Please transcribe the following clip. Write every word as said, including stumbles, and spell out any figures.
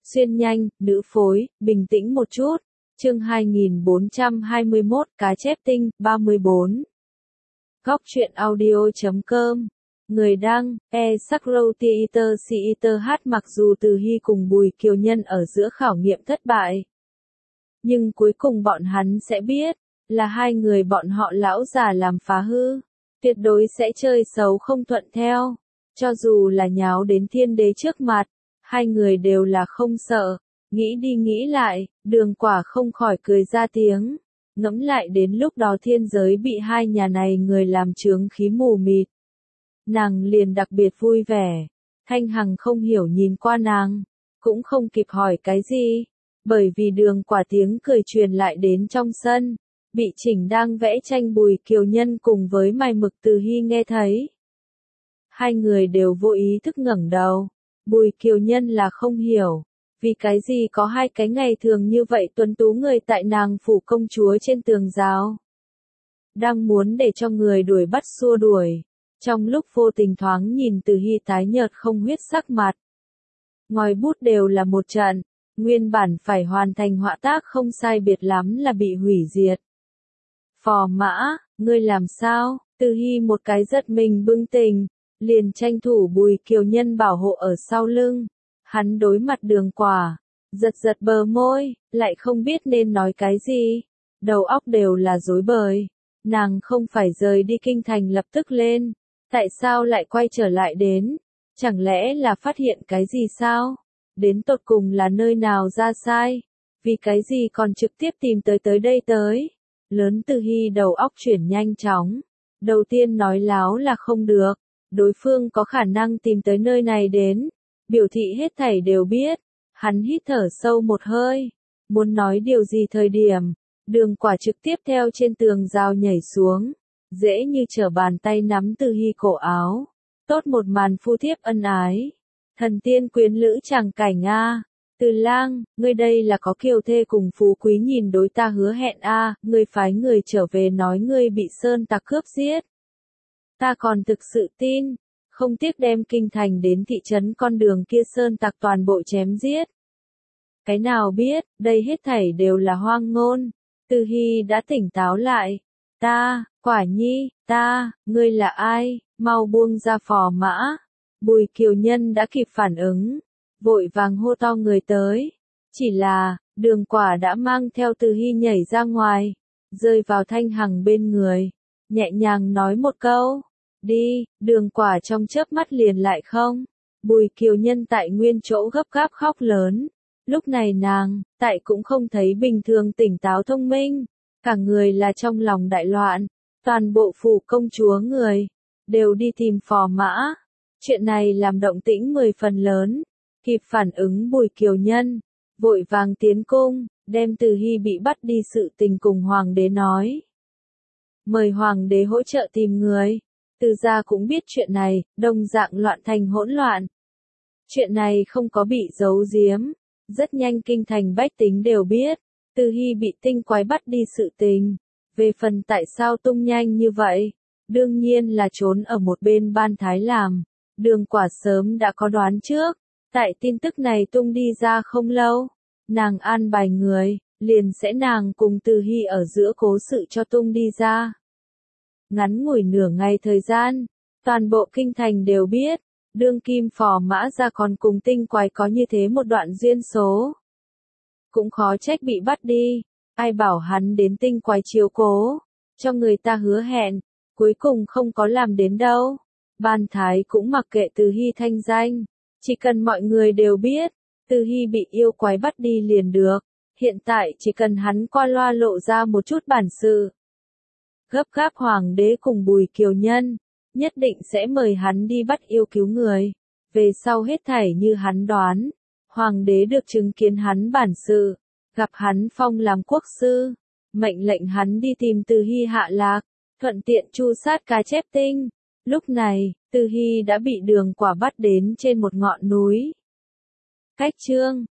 Xuyên nhanh, nữ phối, bình tĩnh một chút. Chương hai nghìn bốn trăm hai mươi mốt, cá chép tinh, ba mươi bốn. Góc truyện audio chấm com. Người đăng, e Sakro Theater Theater H. Mặc dù Từ Hy cùng Bùi Kiều Nhân ở giữa khảo nghiệm thất bại, nhưng cuối cùng bọn hắn sẽ biết, là hai người bọn họ lão già làm phá hư, tuyệt đối sẽ chơi xấu không thuận theo. Cho dù là nháo đến thiên đế trước mặt, hai người đều là không sợ. Nghĩ đi nghĩ lại, Đường Quả không khỏi cười ra tiếng. Ngẫm lại đến lúc đó thiên giới bị hai nhà này người làm chướng khí mù mịt, nàng liền đặc biệt vui vẻ. Thanh Hằng không hiểu nhìn qua nàng, cũng không kịp hỏi cái gì, bởi vì Đường Quả tiếng cười truyền lại đến trong sân, bị Chỉnh đang vẽ tranh Bùi Kiều Nhân cùng với Mày Mực Từ Hy nghe thấy. Hai người đều vô ý thức ngẩng đầu. Bùi Kiều Nhân là không hiểu, vì cái gì có hai cái ngày thường như vậy tuấn tú người tại nàng phủ công chúa trên tường giáo. Đang muốn để cho người đuổi bắt xua đuổi, trong lúc vô tình thoáng nhìn Từ Hy tái nhợt không huyết sắc mặt. Ngòi bút đều là một trận, nguyên bản phải hoàn thành họa tác không sai biệt lắm là bị hủy diệt. Phò Mã, ngươi làm sao? Từ Hy một cái giật mình bừng tỉnh, liền tranh thủ Bùi Kiều Nhân bảo hộ ở sau lưng. Hắn đối mặt Đường Quả, giật giật bờ môi, lại không biết nên nói cái gì. Đầu óc đều là rối bời. Nàng không phải rời đi kinh thành lập tức lên, tại sao lại quay trở lại đến? Chẳng lẽ là phát hiện cái gì sao? Đến tột cùng là nơi nào ra sai? Vì cái gì còn trực tiếp tìm tới tới đây tới? Lớn Từ Hy đầu óc chuyển nhanh chóng. Đầu tiên nói láo là không được. Đối phương có khả năng tìm tới nơi này đến, biểu thị hết thảy đều biết. Hắn hít thở sâu một hơi, muốn nói điều gì thời điểm, Đường Quả trực tiếp theo trên tường rào nhảy xuống, dễ như trở bàn tay nắm Từ Hy cổ áo. Tốt một màn phu thiếp ân ái, thần tiên quyến lữ chàng cảnh a. Từ Lang, ngươi đây là có kiều thê cùng phú quý nhìn đối ta hứa hẹn a, ngươi phái người trở về nói ngươi bị sơn tặc cướp giết. Ta còn thực sự tin, không tiếc đem kinh thành đến thị trấn con đường kia sơn tặc toàn bộ chém giết. Cái nào biết, đây hết thảy đều là hoang ngôn. Từ Hy đã tỉnh táo lại. Ta, Quả Nhi, ta, ngươi là ai, mau buông ra Phò Mã. Bùi Kiều Nhân đã kịp phản ứng, vội vàng hô to người tới. Chỉ là, Đường Quả đã mang theo Từ Hy nhảy ra ngoài, rơi vào Thanh Hằng bên người, nhẹ nhàng nói một câu. Đi, Đường Quả trong chớp mắt liền lại không. Bùi Kiều Nhân tại nguyên chỗ gấp gáp khóc lớn. Lúc này nàng, tại cũng không thấy bình thường tỉnh táo thông minh. Cả người là trong lòng đại loạn. Toàn bộ phủ công chúa người, đều đi tìm Phò Mã. Chuyện này làm động tĩnh mười phần lớn. Kịp phản ứng Bùi Kiều Nhân, vội vàng tiến cung, đem Từ Hy bị bắt đi sự tình cùng Hoàng đế nói. Mời Hoàng đế hỗ trợ tìm người. Từ gia cũng biết chuyện này, đồng dạng loạn thành hỗn loạn. Chuyện này không có bị giấu giếm, rất nhanh kinh thành bách tính đều biết, Từ Hy bị tinh quái bắt đi sự tình. Về phần tại sao tung nhanh như vậy, đương nhiên là trốn ở một bên ban thái làm. Đường Quả sớm đã có đoán trước, tại tin tức này tung đi ra không lâu, nàng an bài người, liền sẽ nàng cùng Từ Hy ở giữa cố sự cho tung đi ra. Ngắn ngủi nửa ngày thời gian, toàn bộ kinh thành đều biết, đương kim Phò Mã ra còn cùng tinh quái có như thế một đoạn duyên số. Cũng khó trách bị bắt đi, ai bảo hắn đến tinh quái chiếu cố, cho người ta hứa hẹn, cuối cùng không có làm đến đâu. Ban thái cũng mặc kệ Từ Hy thanh danh, chỉ cần mọi người đều biết, Từ Hy bị yêu quái bắt đi liền được, hiện tại chỉ cần hắn qua loa lộ ra một chút bản sự. Gấp gáp Hoàng đế cùng Bùi Kiều Nhân, nhất định sẽ mời hắn đi bắt yêu cứu người. Về sau hết thảy như hắn đoán, Hoàng đế được chứng kiến hắn bản sự, gặp hắn phong làm quốc sư, mệnh lệnh hắn đi tìm Từ Hy hạ lạc, thuận tiện tru sát cá chép tinh. Lúc này, Từ Hy đã bị Đường Quả bắt đến trên một ngọn núi. Cách chương